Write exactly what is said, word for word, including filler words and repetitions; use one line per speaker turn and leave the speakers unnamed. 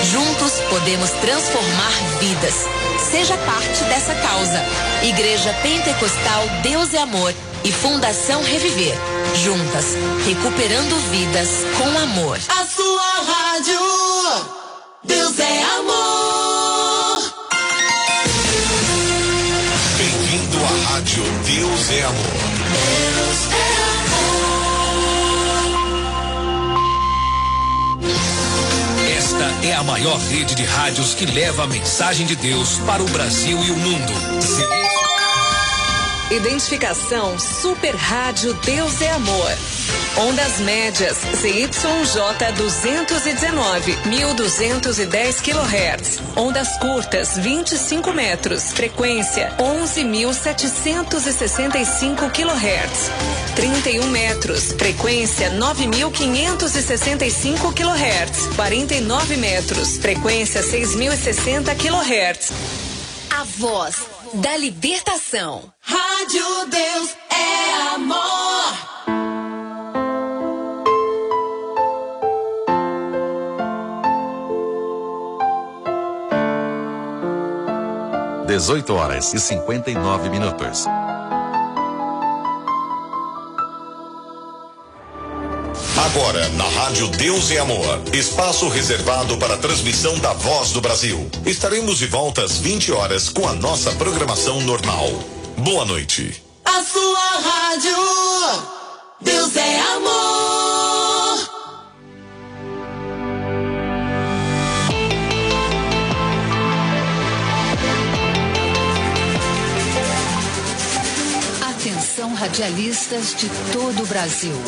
Juntos podemos transformar vidas. Seja parte dessa causa. Igreja Pentecostal Deus é Amor e Fundação Reviver. Juntas, recuperando vidas com amor.
A sua rádio, Deus é amor.
Bem-vindo à rádio Deus é Amor.
Deus é
Esta é a maior rede de rádios que leva a mensagem de Deus para o Brasil e o mundo.
Identificação Super Rádio Deus é Amor. Ondas médias Z Y J duzentos e dezenove, mil duzentos e dez quilohertz. Ondas curtas vinte e cinco metros. Frequência onze mil setecentos e sessenta e cinco quilohertz. trinta e um metros. Frequência nove mil quinhentos e sessenta e cinco quilohertz. quarenta e nove metros. Frequência seis mil e sessenta quilohertz.
A voz da libertação.
Rádio Deus é amor.
dezoito horas e cinquenta e nove minutos.
Agora, na Rádio Deus é Amor, espaço reservado para a transmissão da Voz do Brasil. Estaremos de volta às vinte horas com a nossa programação normal. Boa noite.
A sua rádio, Deus é amor.
Atenção, radialistas de todo o Brasil.